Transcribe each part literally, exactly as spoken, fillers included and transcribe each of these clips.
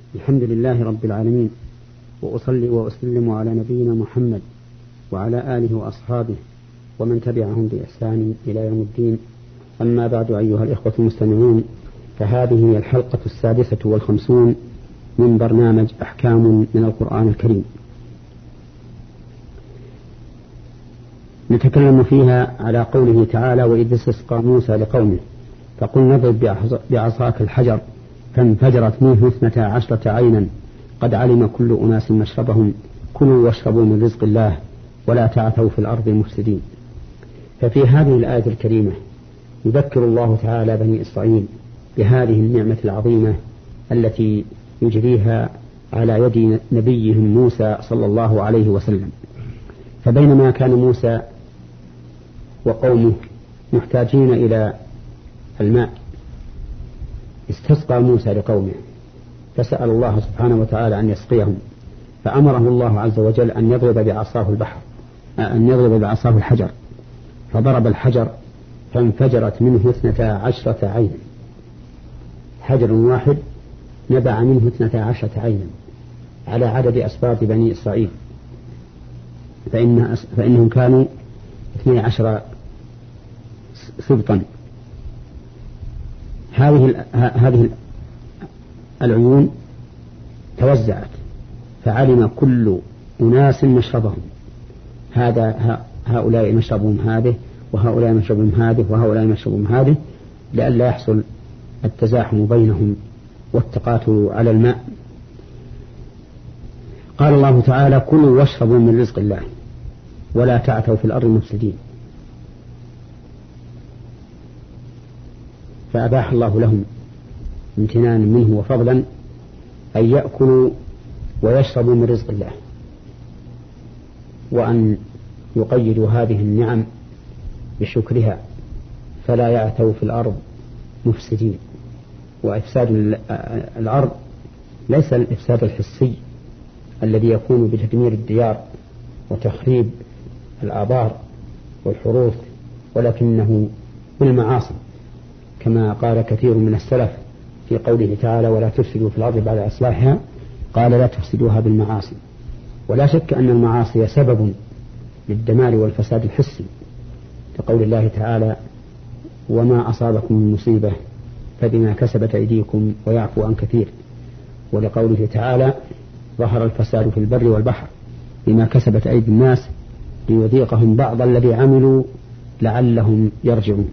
الحمد لله رب العالمين، وأصلي وأسلم على نبينا محمد وعلى آله وأصحابه ومن تبعهم بإحسان إلى يوم الدين. أما بعد، أيها الإخوة المستمعون، فهذه هي الحلقة السادسة والخمسون من برنامج أحكام من القرآن الكريم، نتكلم فيها على قوله تعالى: وإذ استسقى موسى لقومه فقل اضرب بعصاك الحجر فانفجرت منه اثنتا عشرة عينا قد علم كل أناس مشربهم كلوا واشربوا من رزق الله ولا تعثوا في الأرض مفسدين. ففي هذه الآية الكريمة يذكر الله تعالى بني إسرائيل بهذه النعمة العظيمة التي يجريها على يد نبيهم موسى صلى الله عليه وسلم. فبينما كان موسى وقومه محتاجين إلى الماء، استسقى موسى لقومه فسأل الله سبحانه وتعالى أن يسقيهم، فأمره الله عز وجل أن يضرب بعصاه البحر أن يضرب بعصاه الحجر، فضرب الحجر فانفجرت منه اثنتا عشرة عينا. حجر واحد نبع منه اثنتا عشرة عينا على عدد أسباط بني إسرائيل، فإن فإنهم كانوا اثني عشر سبطا. هذه هذه العيون توزعت فعلم كل أناس مشربهم، هذا هؤلاء مشربهم هذه وهؤلاء مشربهم هذه وهؤلاء مشربهم هذه، لئلا يحصل التزاحم بينهم والتقاتل على الماء. قال الله تعالى: كلوا واشربوا من رزق الله ولا تعثوا في الأرض مفسدين. فأباح الله لهم امتنانا منه وفضلا أن يأكلوا ويشربوا من رزق الله، وأن يقيدوا هذه النعم بشكرها فلا يعثوا في الأرض مفسدين. وإفساد الأرض ليس الإفساد الحسي الذي يكون بتدمير الديار وتخريب الآبار والحروث، ولكنه بالمعاصي، كما قال كثير من السلف في قوله تعالى: ولا تفسدوا في الأرض بعد إصلاحها، قال: لا تفسدوها بالمعاصي. ولا شك أن المعاصي سبب للدمار والفساد الحسي، كقول الله تعالى: وما أصابكم من مصيبة فبما كسبت أيديكم ويعفو عن كثير. ولقوله تعالى: ظهر الفساد في البر والبحر بما كسبت أيدي الناس ليذيقهم بعض الذي عملوا لعلهم يرجعون.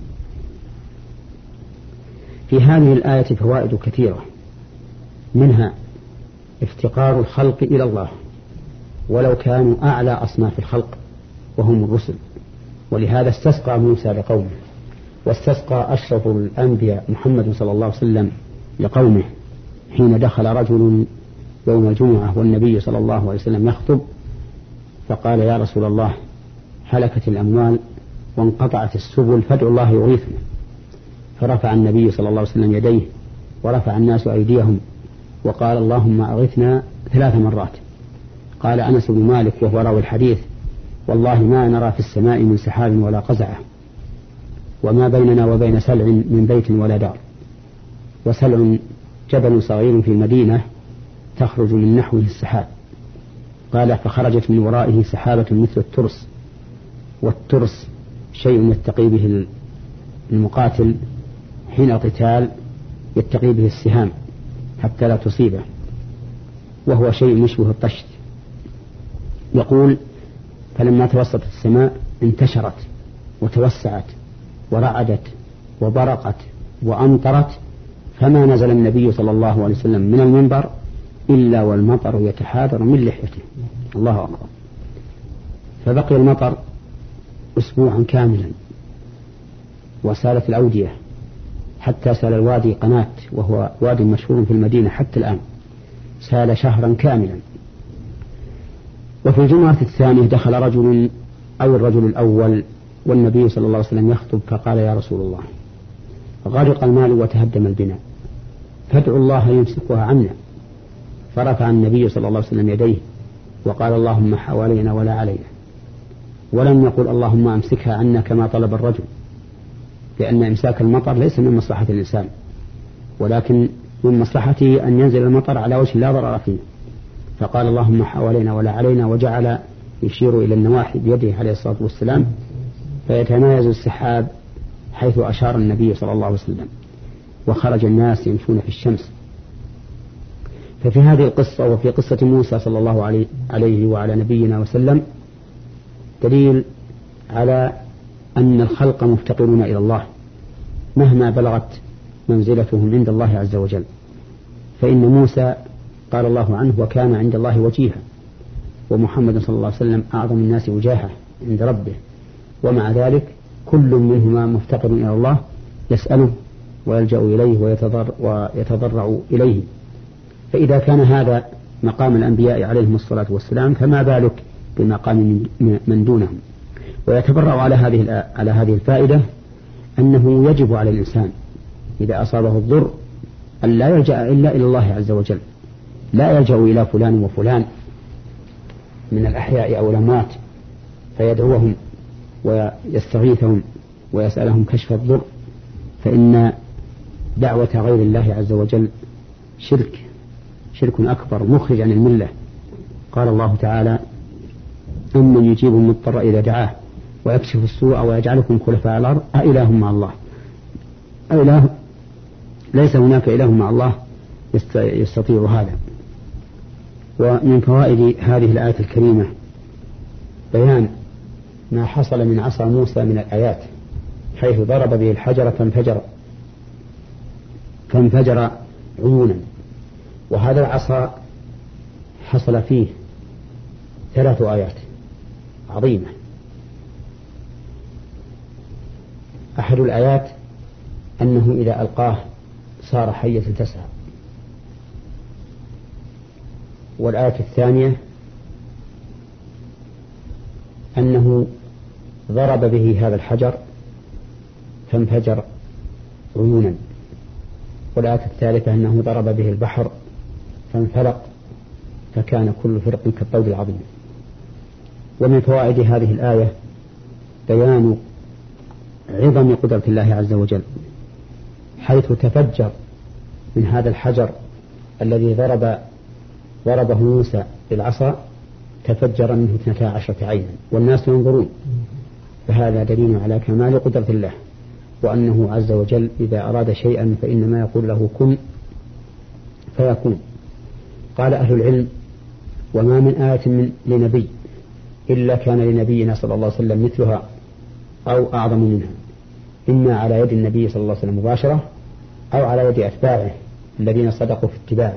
في هذه الآية فوائد كثيرة، منها افتقار الخلق إلى الله ولو كانوا أعلى أصناف الخلق وهم الرسل، ولهذا استسقى موسى لقومه، واستسقى أشرف الأنبياء محمد صلى الله عليه وسلم لقومه حين دخل رجل يوم الجمعة والنبي صلى الله عليه وسلم يخطب، فقال: يا رسول الله، هلكت الأموال وانقطعت السبل فادعوا الله يغيثنا. فرفع النبي صلى الله عليه وسلم يديه ورفع الناس أيديهم وقال: اللهم أغثنا ثلاث مرات. قال أنس بن مالك وهو راوي الحديث: والله ما نرى في السماء من سحاب ولا قزعة، وما بيننا وبين سلع من بيت ولا دار. وسلع جبل صغير في المدينة تخرج من نحوه السحاب. قال: فخرجت من ورائه سحابة مثل الترس، والترس شيء يتقي به المقاتل حين القتال، يتقي به السهام حتى لا تصيبه، وهو شيء يشبه الطشت. يقول: فلما توسطت السماء انتشرت وتوسعت ورعدت وبرقت وأمطرت، فما نزل النبي صلى الله عليه وسلم من المنبر إلا والمطر يتحادر من لحيته. الله أكبر. فبقي المطر أسبوعا كاملا، وسالت الأودية حتى سال الوادي قناة، وهو وادي مشهور في المدينة حتى الآن، سال شهرا كاملا. وفي الجمعة الثانية دخل رجل أو الرجل الأول والنبي صلى الله عليه وسلم يخطب، فقال: يا رسول الله، غرق المال وتهدم البناء، فادعوا الله يمسكها عنا. فرفع النبي صلى الله عليه وسلم يديه وقال: اللهم حوالينا ولا علينا، ولم يقل: اللهم أمسكها عنا كما طلب الرجل، لأن إمساك المطر ليس من مصلحة الإنسان، ولكن من مصلحته أن ينزل المطر على وجه لا ضرر فيه، فقال اللهم حوالينا ولا علينا، وجعل يشير إلى النواحي بيده عليه الصلاة والسلام، فيتمايز السحاب حيث أشار النبي صلى الله عليه وسلم، وخرج الناس يمشون في الشمس. ففي هذه القصة وفي قصة موسى صلى الله عليه وعلى نبينا وسلم دليل على أن الخلق مفتقرون إلى الله مهما بلغت منزلتهم عند الله عز وجل. فإن موسى قال الله عنه وكان عند الله وجيها، ومحمد صلى الله عليه وسلم أعظم الناس وجاهة عند ربه، ومع ذلك كل منهما مفتقر إلى الله يسأله ويلجأ إليه ويتضر ويتضرع إليه. فإذا كان هذا مقام الأنبياء عليهم الصلاة والسلام فما بالك بمقام من دونهم. ويتبرع على هذه على هذه الفائدة أنه يجب على الإنسان إذا أصابه الضر أن لا يلجأ إلا إلى الله عز وجل، لا يلجأ إلى فلان وفلان من الأحياء أو الأموات فيدعوهم ويستغيثهم ويسألهم كشف الضر، فإن دعوة غير الله عز وجل شرك شرك أكبر مخرج عن الملة. قال الله تعالى أمن يجيب المضطر إذا دعاه ويكشف السوء ويجعلكم خلفاء الأرض أإله مع الله، أإله ليس هناك إله مع الله يستطيع هذا. ومن فوائد هذه الآية الكريمة بيان ما حصل من عصا موسى من الآيات، حيث ضرب به الحجر فانفجر فانفجر عيونا. وهذا العصا حصل فيه ثلاث آيات عظيمة. أحد الآيات أنه إذا ألقاه صار حية تسعى، والآية الثانية أنه ضرب به هذا الحجر فانفجر عيونا، والآية الثالثة أنه ضرب به البحر فانفلق فكان كل فرق كالطود العظيم. ومن فوائد هذه الآية بيان عظم قدرة الله عز وجل، حيث تفجر من هذا الحجر الذي ضرب ضربه موسى بالعصا تفجر منه اثنتا عشرة عينا والناس ينظرون. فهذا دليل على كمال قدرة الله، وأنه عز وجل إذا أراد شيئا فإنما يقول له كن فيكون. قال أهل العلم وما من آية من لنبي إلا كان لنبينا صلى الله عليه وسلم مثلها أو أعظم منها، إما على يد النبي صلى الله عليه وسلم مباشرة أو على يد أتباعه الذين صدقوا في اتباعه.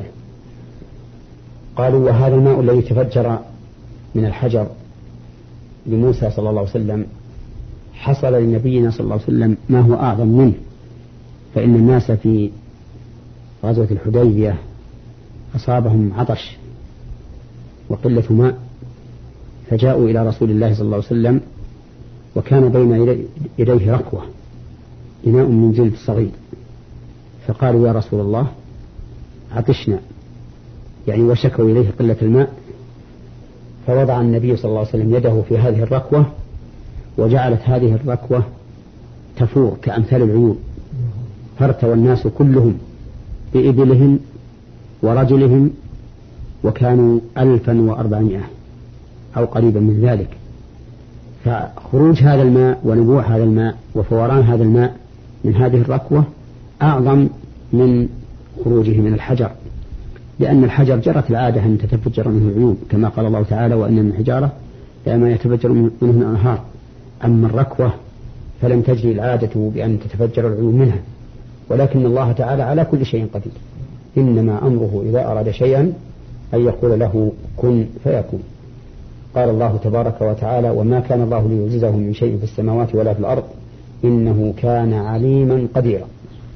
قالوا وهذا الماء الذي تفجر من الحجر لموسى صلى الله عليه وسلم حصل لنبينا صلى الله عليه وسلم ما هو أعظم منه، فإن الناس في غزوة الحديبية أصابهم عطش وقلة ماء، فجاءوا إلى رسول الله صلى الله عليه وسلم وكان بين يديه ركوة إناء من جلد صغير، فقالوا يا رسول الله عطشنا، يعني وشكوا إليه قلة الماء. فوضع النبي صلى الله عليه وسلم يده في هذه الركوة وجعلت هذه الركوة تفور كأمثال العيون، فارتوى الناس كلهم بإبلهم ورجلهم، وكانوا ألفا وأربعمائة أو قريبا من ذلك. فخروج هذا الماء ونبوع هذا الماء وفوران هذا الماء من هذه الركوة أعظم من خروجه من الحجر، لأن الحجر جرت العادة أن تتفجر منه العيون كما قال الله تعالى وإن من الحجارة لما يتفجر منه الأنهار. أما الركوة فلم تجري العادة بأن تتفجر العيون منها، ولكن الله تعالى على كل شيء قدير، إنما أمره إذا أراد شيئا أن يقول له كن فيكون. قال الله تبارك وتعالى وما كان الله ليعجزه من شيء في السماوات ولا في الأرض إنه كان عليما قديرا.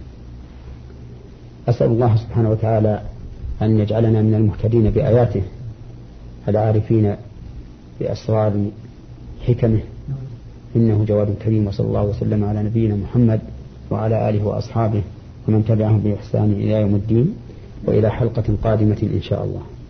أسأل الله سبحانه وتعالى أن يجعلنا من المهتدين بآياته العارفين بأسرار حكمه، إنه جواد كريم. وصلى الله وسلم على نبينا محمد وعلى آله وأصحابه ومن تبعهم بإحسان إلى يوم الدين، وإلى حلقة قادمة إن شاء الله.